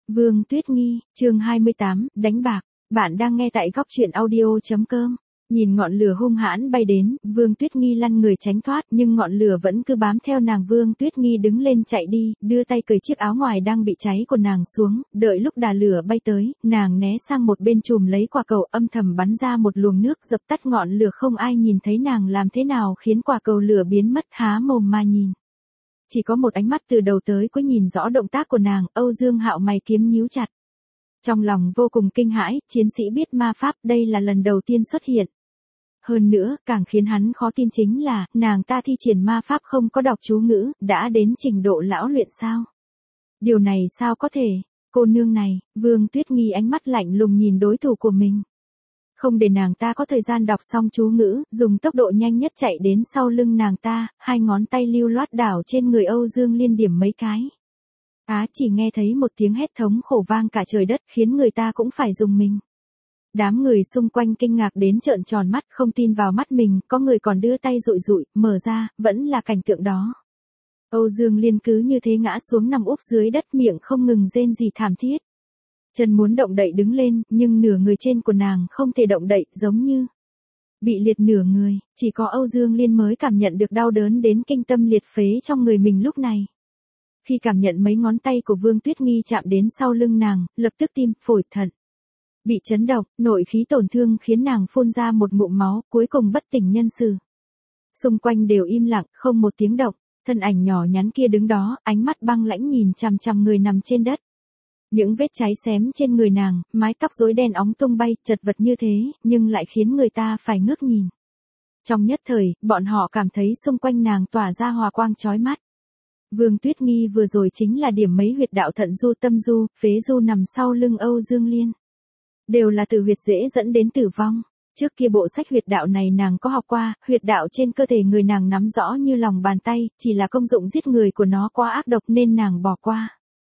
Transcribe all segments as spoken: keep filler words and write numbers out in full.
Vương Tuyết Nghi, chương hai mươi tám, đánh bạc. Bạn đang nghe tại góc truyện audio.com. Nhìn ngọn lửa hung hãn bay đến, Vương Tuyết Nghi lăn người tránh thoát, nhưng ngọn lửa vẫn cứ bám theo nàng. Vương Tuyết Nghi đứng lên chạy đi, đưa tay cởi chiếc áo ngoài đang bị cháy của nàng xuống, đợi lúc đà lửa bay tới, nàng né sang một bên chùm lấy quả cầu, âm thầm bắn ra một luồng nước dập tắt ngọn lửa. Không ai nhìn thấy nàng làm thế nào khiến quả cầu lửa biến mất, há mồm mà nhìn. Chỉ có một ánh mắt từ đầu tới cuối nhìn rõ động tác của nàng. Âu Dương Hạo mày kiếm nhíu chặt. Trong lòng vô cùng kinh hãi, chiến sĩ biết ma pháp đây là lần đầu tiên xuất hiện. Hơn nữa, càng khiến hắn khó tin chính là, nàng ta thi triển ma pháp không có đọc chú ngữ, đã đến trình độ lão luyện sao? Điều này sao có thể? Cô nương này, Vương Tuyết Nghi ánh mắt lạnh lùng nhìn đối thủ của mình. Không để nàng ta có thời gian đọc xong chú ngữ, dùng tốc độ nhanh nhất chạy đến sau lưng nàng ta, hai ngón tay lưu loát đảo trên người Âu Dương Liên điểm mấy cái. Á chỉ nghe thấy một tiếng hét thống khổ vang cả trời đất khiến người ta cũng phải rùng mình. Đám người xung quanh kinh ngạc đến trợn tròn mắt, không tin vào mắt mình, có người còn đưa tay dụi dụi, mở ra, vẫn là cảnh tượng đó. Âu Dương Liên cứ như thế ngã xuống nằm úp dưới đất, miệng không ngừng rên rỉ thảm thiết. Chân muốn động đậy đứng lên, nhưng nửa người trên của nàng không thể động đậy, giống như bị liệt nửa người, chỉ có Âu Dương Liên mới cảm nhận được đau đớn đến kinh tâm liệt phế trong người mình lúc này. Khi cảm nhận mấy ngón tay của Vương Tuyết Nghi chạm đến sau lưng nàng, lập tức tim, phổi, thận bị chấn động, nội khí tổn thương khiến nàng phun ra một ngụm máu, cuối cùng bất tỉnh nhân sự. Xung quanh đều im lặng, không một tiếng động, thân ảnh nhỏ nhắn kia đứng đó, ánh mắt băng lãnh nhìn chằm chằm người nằm trên đất. Những vết cháy xém trên người nàng, mái tóc rối đen óng tung bay, chật vật như thế, nhưng lại khiến người ta phải ngước nhìn. Trong nhất thời, bọn họ cảm thấy xung quanh nàng tỏa ra hòa quang chói mắt. Vương Tuyết Nghi vừa rồi chính là điểm mấy huyệt đạo thận du, tâm du, phế du nằm sau lưng Âu Dương Liên. Đều là từ huyệt dễ dẫn đến tử vong. Trước kia bộ sách huyệt đạo này nàng có học qua, huyệt đạo trên cơ thể người nàng nắm rõ như lòng bàn tay, chỉ là công dụng giết người của nó quá ác độc nên nàng bỏ qua.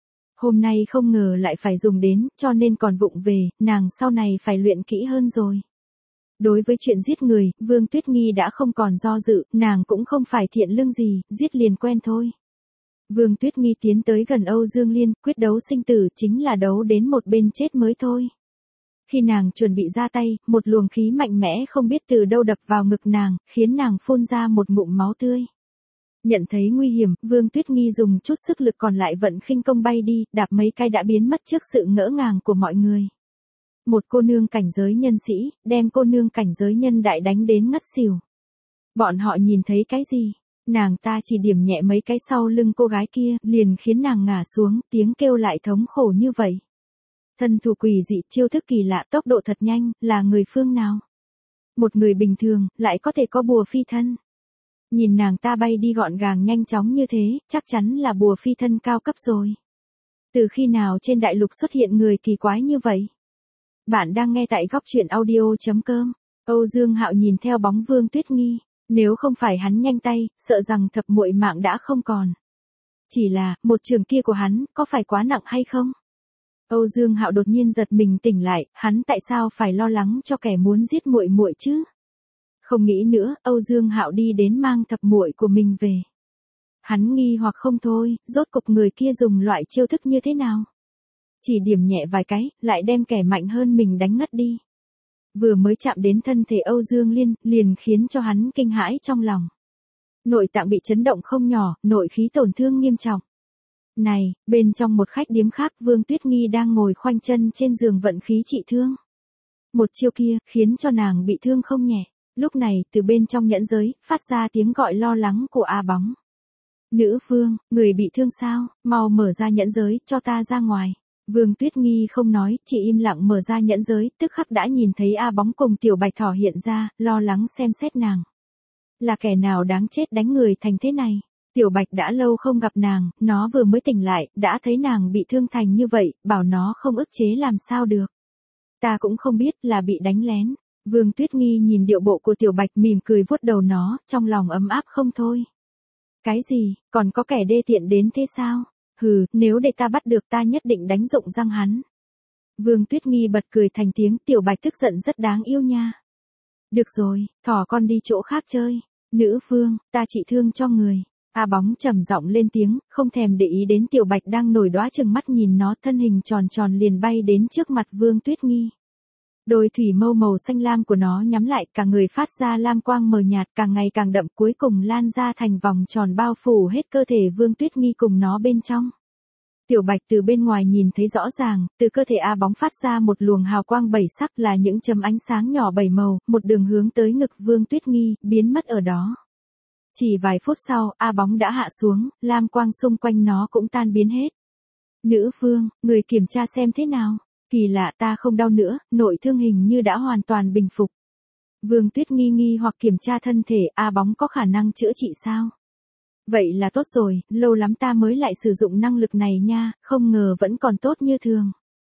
Hôm nay không ngờ lại phải dùng đến, cho nên còn vụng về, nàng sau này phải luyện kỹ hơn rồi. Đối với chuyện giết người, Vương Tuyết Nghi đã không còn do dự, nàng cũng không phải thiện lương gì, giết liền quen thôi. Vương Tuyết Nghi tiến tới gần Âu Dương Liên, quyết đấu sinh tử chính là đấu đến một bên chết mới thôi. Khi nàng chuẩn bị ra tay, một luồng khí mạnh mẽ không biết từ đâu đập vào ngực nàng, khiến nàng phun ra một ngụm máu tươi. Nhận thấy nguy hiểm, Vương Tuyết Nghi dùng chút sức lực còn lại vận khinh công bay đi, đạp mấy cái đã biến mất trước sự ngỡ ngàng của mọi người. Một cô nương cảnh giới nhân sĩ, đem cô nương cảnh giới nhân đại đánh đến ngất xỉu. Bọn họ nhìn thấy cái gì? Nàng ta chỉ điểm nhẹ mấy cái sau lưng cô gái kia, liền khiến nàng ngã xuống, tiếng kêu lại thống khổ như vậy. Thân thủ quỷ dị, chiêu thức kỳ lạ, tốc độ thật nhanh, là người phương nào? Một người bình thường, lại có thể có bùa phi thân. Nhìn nàng ta bay đi gọn gàng nhanh chóng như thế, chắc chắn là bùa phi thân cao cấp rồi. Từ khi nào trên đại lục xuất hiện người kỳ quái như vậy? Bạn đang nghe tại góc truyện audio.com. Âu Dương Hạo nhìn theo bóng Vương Tuyết Nghi, nếu không phải hắn nhanh tay, sợ rằng thập muội mạng đã không còn. Chỉ là, một trường kia của hắn, có phải quá nặng hay không? Âu Dương Hạo đột nhiên giật mình tỉnh lại, hắn tại sao phải lo lắng cho kẻ muốn giết muội muội chứ? Không nghĩ nữa, Âu Dương Hạo đi đến mang thập muội của mình về. Hắn nghi hoặc không thôi, rốt cục người kia dùng loại chiêu thức như thế nào? Chỉ điểm nhẹ vài cái, lại đem kẻ mạnh hơn mình đánh ngất đi. Vừa mới chạm đến thân thể Âu Dương Liên, liền khiến cho hắn kinh hãi trong lòng. Nội tạng bị chấn động không nhỏ, nội khí tổn thương nghiêm trọng. Này, bên trong một khách điếm khác, Vương Tuyết Nghi đang ngồi khoanh chân trên giường vận khí trị thương. Một chiêu kia, khiến cho nàng bị thương không nhẹ. Lúc này, từ bên trong nhẫn giới, phát ra tiếng gọi lo lắng của A Bóng. Nữ vương, người bị thương sao, mau mở ra nhẫn giới, cho ta ra ngoài. Vương Tuyết Nghi không nói, chỉ im lặng mở ra nhẫn giới, tức khắc đã nhìn thấy A Bóng cùng Tiểu Bạch Thỏ hiện ra, lo lắng xem xét nàng. Là kẻ nào đáng chết đánh người thành thế này? Tiểu Bạch đã lâu không gặp nàng, nó vừa mới tỉnh lại, đã thấy nàng bị thương thành như vậy, bảo nó không ức chế làm sao được. Ta cũng không biết là bị đánh lén. Vương Tuyết Nghi nhìn điệu bộ của Tiểu Bạch mỉm cười vuốt đầu nó, trong lòng ấm áp không thôi. Cái gì, còn có kẻ đê tiện đến thế sao? Hừ, nếu để ta bắt được ta nhất định đánh rụng răng hắn. Vương Tuyết Nghi bật cười thành tiếng, Tiểu Bạch tức giận rất đáng yêu nha. Được rồi, thỏ con đi chỗ khác chơi. Nữ vương, ta trị thương cho người. A Bóng trầm giọng lên tiếng, không thèm để ý đến Tiểu Bạch đang nổi đóa chừng mắt nhìn nó, thân hình tròn tròn liền bay đến trước mặt Vương Tuyết Nghi. Đôi thủy mâu màu xanh lam của nó nhắm lại, cả người phát ra lam quang mờ nhạt càng ngày càng đậm, cuối cùng lan ra thành vòng tròn bao phủ hết cơ thể Vương Tuyết Nghi cùng nó bên trong. Tiểu Bạch từ bên ngoài nhìn thấy rõ ràng, từ cơ thể A Bóng phát ra một luồng hào quang bảy sắc, là những chấm ánh sáng nhỏ bảy màu, một đường hướng tới ngực Vương Tuyết Nghi, biến mất ở đó. Chỉ vài phút sau, A Bóng đã hạ xuống, lam quang xung quanh nó cũng tan biến hết. Nữ vương, người kiểm tra xem thế nào. Kỳ lạ, ta không đau nữa, nội thương hình như đã hoàn toàn bình phục. Vương Tuyết Nghi nghi hoặc kiểm tra thân thể, A Bóng có khả năng chữa trị sao? Vậy là tốt rồi, lâu lắm ta mới lại sử dụng năng lực này nha, không ngờ vẫn còn tốt như thường.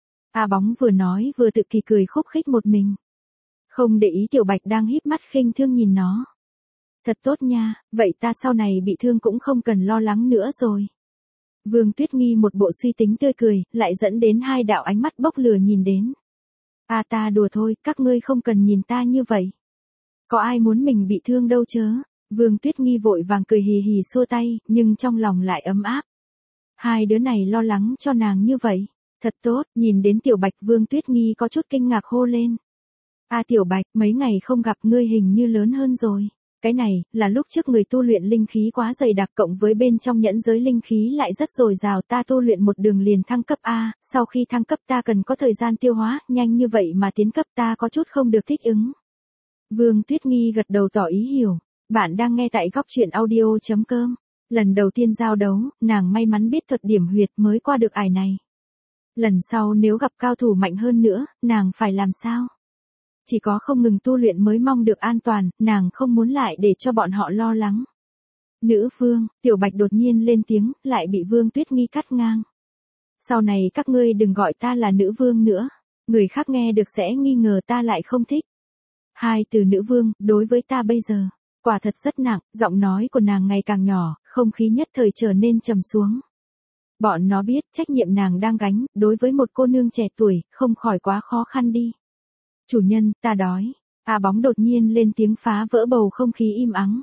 A Bóng vừa nói vừa tự kỳ cười khúc khích một mình. Không để ý Tiểu Bạch đang híp mắt khinh thương nhìn nó. Thật tốt nha, vậy ta sau này bị thương cũng không cần lo lắng nữa rồi. Vương Tuyết Nghi một bộ suy tính tươi cười, lại dẫn đến hai đạo ánh mắt bốc lửa nhìn đến. À ta đùa thôi, các ngươi không cần nhìn ta như vậy. Có ai muốn mình bị thương đâu chớ. Vương Tuyết Nghi vội vàng cười hì hì xua tay, nhưng trong lòng lại ấm áp. Hai đứa này lo lắng cho nàng như vậy. Thật tốt, nhìn đến Tiểu Bạch Vương Tuyết Nghi có chút kinh ngạc hô lên. À Tiểu Bạch, mấy ngày không gặp ngươi hình như lớn hơn rồi. Cái này, là lúc trước người tu luyện linh khí quá dày đặc cộng với bên trong nhẫn giới linh khí lại rất dồi dào, ta tu luyện một đường liền thăng cấp A, sau khi thăng cấp ta cần có thời gian tiêu hóa, nhanh như vậy mà tiến cấp ta có chút không được thích ứng. Vương Tuyết Nghi gật đầu tỏ ý hiểu, bạn đang nghe tại góc truyện audio.com. Lần đầu tiên giao đấu, nàng may mắn biết thuật điểm huyệt mới qua được ải này. Lần sau nếu gặp cao thủ mạnh hơn nữa, nàng phải làm sao? Chỉ có không ngừng tu luyện mới mong được an toàn, nàng không muốn lại để cho bọn họ lo lắng. Nữ vương, Tiểu Bạch đột nhiên lên tiếng, lại bị Vương Tuyết Nghi cắt ngang. Sau này các ngươi đừng gọi ta là nữ vương nữa, người khác nghe được sẽ nghi ngờ ta lại không thích. Hai từ nữ vương, đối với ta bây giờ, quả thật rất nặng, giọng nói của nàng ngày càng nhỏ, không khí nhất thời trở nên trầm xuống. Bọn nó biết trách nhiệm nàng đang gánh, đối với một cô nương trẻ tuổi, không khỏi quá khó khăn đi. Chủ nhân, ta đói. A Bóng đột nhiên lên tiếng phá vỡ bầu không khí im ắng.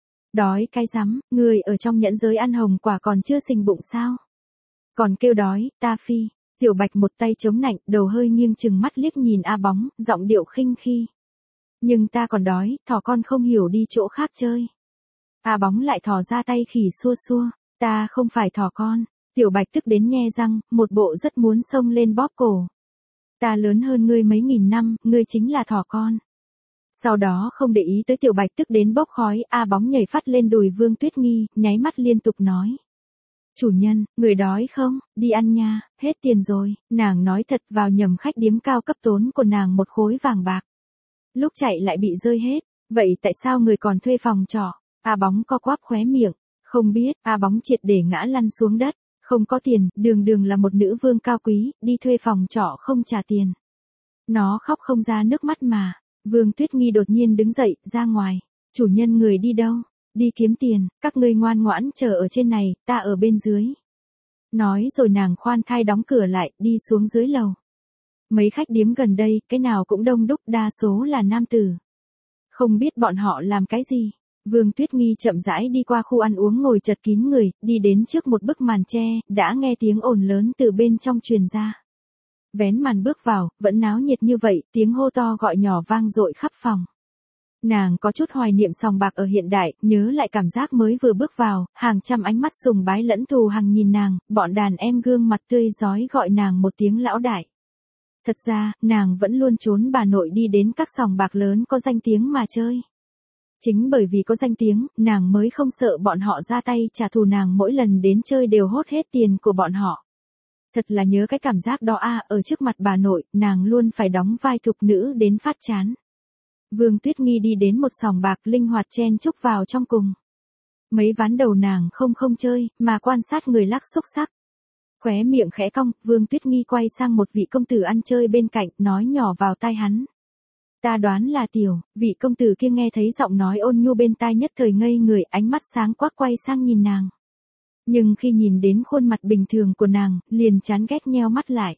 Đói cái rắm, người ở trong nhẫn giới ăn hồng quả còn chưa sình bụng sao? Còn kêu đói, ta phi. Tiểu Bạch một tay chống nạnh, đầu hơi nghiêng chừng mắt liếc nhìn A Bóng, giọng điệu khinh khi. Nhưng ta còn đói, thỏ con không hiểu đi chỗ khác chơi. A Bóng lại thò ra tay khỉ xua xua, ta không phải thỏ con. Tiểu Bạch tức đến nhe răng, một bộ rất muốn xông lên bóp cổ. Ta lớn hơn ngươi mấy nghìn năm, ngươi chính là thỏ con. Sau đó không để ý tới Tiểu Bạch tức đến bốc khói, A Bóng nhảy phát lên đùi Vương Tuyết Nghi, nháy mắt liên tục nói. Chủ nhân, người đói không, đi ăn nha, hết tiền rồi, nàng nói thật vào nhầm khách điếm cao cấp tốn của nàng một khối vàng bạc. Lúc chạy lại bị rơi hết, vậy tại sao người còn thuê phòng trọ? A Bóng co quắp khóe miệng, không biết, A Bóng triệt để ngã lăn xuống đất. Không có tiền, đường đường là một nữ vương cao quý, đi thuê phòng trọ không trả tiền. Nó khóc không ra nước mắt mà. Vương Tuyết Nghi đột nhiên đứng dậy, ra ngoài. Chủ nhân người đi đâu? Đi kiếm tiền, các ngươi ngoan ngoãn chờ ở trên này, ta ở bên dưới. Nói rồi nàng khoan thai đóng cửa lại, đi xuống dưới lầu. Mấy khách điếm gần đây, cái nào cũng đông đúc, đa số là nam tử. Không biết bọn họ làm cái gì. Vương Tuyết Nghi chậm rãi đi qua khu ăn uống ngồi chật kín người, đi đến trước một bức màn tre, đã nghe tiếng ồn lớn từ bên trong truyền ra. Vén màn bước vào, vẫn náo nhiệt như vậy, tiếng hô to gọi nhỏ vang dội khắp phòng. Nàng có chút hoài niệm sòng bạc ở hiện đại, nhớ lại cảm giác mới vừa bước vào, hàng trăm ánh mắt sùng bái lẫn thù hằn nhìn nàng, bọn đàn em gương mặt tươi rói gọi nàng một tiếng lão đại. Thật ra, nàng vẫn luôn trốn bà nội đi đến các sòng bạc lớn có danh tiếng mà chơi. Chính bởi vì có danh tiếng, nàng mới không sợ bọn họ ra tay trả thù, nàng mỗi lần đến chơi đều hốt hết tiền của bọn họ. Thật là nhớ cái cảm giác đó a, ở trước mặt bà nội, nàng luôn phải đóng vai thục nữ đến phát chán. Vương Tuyết Nghi đi đến một sòng bạc linh hoạt chen chúc vào trong cùng. Mấy ván đầu nàng không không chơi, mà quan sát người lắc xúc sắc. Khóe miệng khẽ cong, Vương Tuyết Nghi quay sang một vị công tử ăn chơi bên cạnh, nói nhỏ vào tai hắn. Ta đoán là Tiểu, vị công tử kia nghe thấy giọng nói ôn nhu bên tai nhất thời ngây người, ánh mắt sáng quắc quay sang nhìn nàng. Nhưng khi nhìn đến khuôn mặt bình thường của nàng, liền chán ghét nheo mắt lại.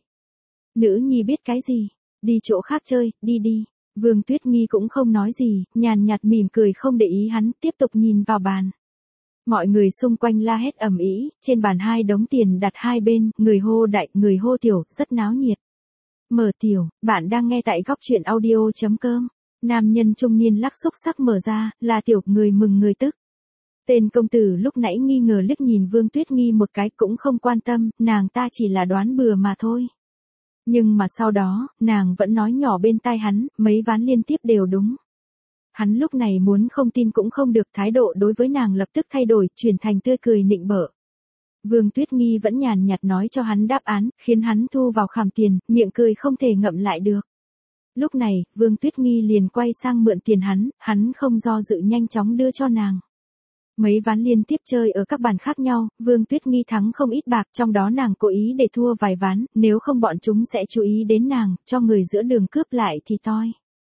Nữ nhi biết cái gì? Đi chỗ khác chơi, đi đi. Vương Tuyết Nghi cũng không nói gì, nhàn nhạt mỉm cười không để ý hắn, tiếp tục nhìn vào bàn. Mọi người xung quanh la hét ầm ĩ, trên bàn hai đống tiền đặt hai bên, người hô đại, người hô tiểu, rất náo nhiệt. Mở tiểu, bạn đang nghe tại góc truyện audio.com. Nam nhân trung niên lắc xúc sắc mở ra, là tiểu, người mừng người tức. Tên công tử lúc nãy nghi ngờ liếc nhìn Vương Tuyết Nghi một cái cũng không quan tâm, nàng ta chỉ là đoán bừa mà thôi. Nhưng mà sau đó, nàng vẫn nói nhỏ bên tai hắn, mấy ván liên tiếp đều đúng. Hắn lúc này muốn không tin cũng không được, thái độ đối với nàng lập tức thay đổi, chuyển thành tươi cười nịnh bợ. Vương Tuyết Nghi vẫn nhàn nhạt nói cho hắn đáp án, khiến hắn thu vào khảm tiền, miệng cười không thể ngậm lại được. Lúc này, Vương Tuyết Nghi liền quay sang mượn tiền hắn, hắn không do dự nhanh chóng đưa cho nàng. Mấy ván liên tiếp chơi ở các bàn khác nhau, Vương Tuyết Nghi thắng không ít bạc, trong đó nàng cố ý để thua vài ván, nếu không bọn chúng sẽ chú ý đến nàng, cho người giữa đường cướp lại thì toi.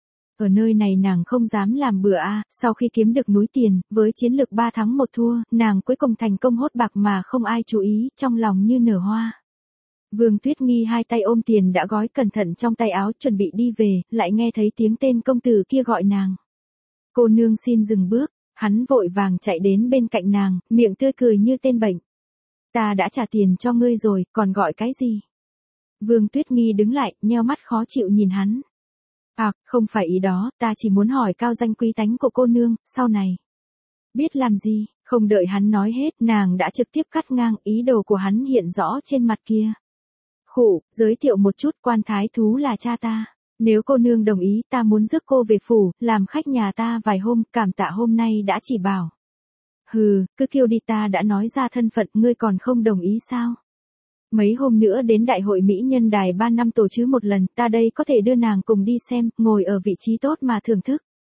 Ở nơi này nàng không dám làm bừa a, sau khi kiếm được núi tiền, với chiến lược ba thắng một thua, nàng cuối cùng thành công hốt bạc mà không ai chú ý, trong lòng như nở hoa. Vương Tuyết Nghi hai tay ôm tiền đã gói cẩn thận trong tay áo chuẩn bị đi về, lại nghe thấy tiếng tên công tử kia gọi nàng. Cô nương xin dừng bước, hắn vội vàng chạy đến bên cạnh nàng, miệng tươi cười như tên bệnh. Ta đã trả tiền cho ngươi rồi, còn gọi cái gì? Vương Tuyết Nghi đứng lại, nheo mắt khó chịu nhìn hắn. À, không phải ý đó, ta chỉ muốn hỏi cao danh quý tánh của cô nương, sau này. Biết làm gì, không đợi hắn nói hết, nàng đã trực tiếp cắt ngang, ý đồ của hắn hiện rõ trên mặt kia. Khụ, giới thiệu một chút, quan thái thú là cha ta. Nếu cô nương đồng ý, ta muốn rước cô về phủ, làm khách nhà ta vài hôm, cảm tạ hôm nay đã chỉ bảo. Hừ, cứ kêu đi, ta đã nói ra thân phận, ngươi còn không đồng ý sao? Mấy hôm nữa đến đại hội Mỹ nhân đài ba năm tổ chứ một lần, ta đây có thể đưa nàng cùng đi xem, ngồi ở vị trí tốt mà thưởng thức.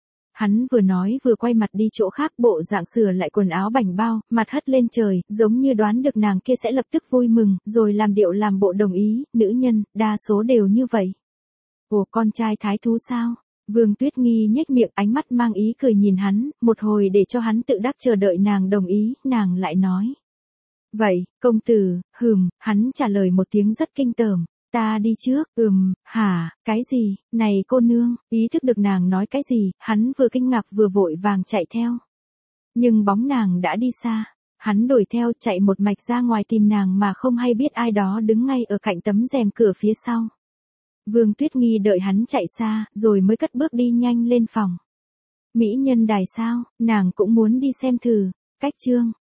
Hắn vừa nói vừa quay mặt đi chỗ khác, bộ dạng sửa lại quần áo bảnh bao, mặt hất lên trời, giống như đoán được nàng kia sẽ lập tức vui mừng, rồi làm điệu làm bộ đồng ý, nữ nhân, đa số đều như vậy. Ồ, con trai thái thú sao? Vương Tuyết Nghi nhếch miệng, ánh mắt mang ý cười nhìn hắn, một hồi để cho hắn tự đắc chờ đợi nàng đồng ý, nàng lại nói. Vậy, công tử, hừm, hắn trả lời một tiếng rất kinh tởm. Ta đi trước, ừm, hả, cái gì, này cô nương, ý thức được nàng nói cái gì, hắn vừa kinh ngạc vừa vội vàng chạy theo. Nhưng bóng nàng đã đi xa, hắn đuổi theo chạy một mạch ra ngoài tìm nàng mà không hay biết ai đó đứng ngay ở cạnh tấm rèm cửa phía sau. Vương Tuyết Nghi đợi hắn chạy xa, rồi mới cất bước đi nhanh lên phòng. Mỹ nhân đài sao, nàng cũng muốn đi xem thử, cách chương.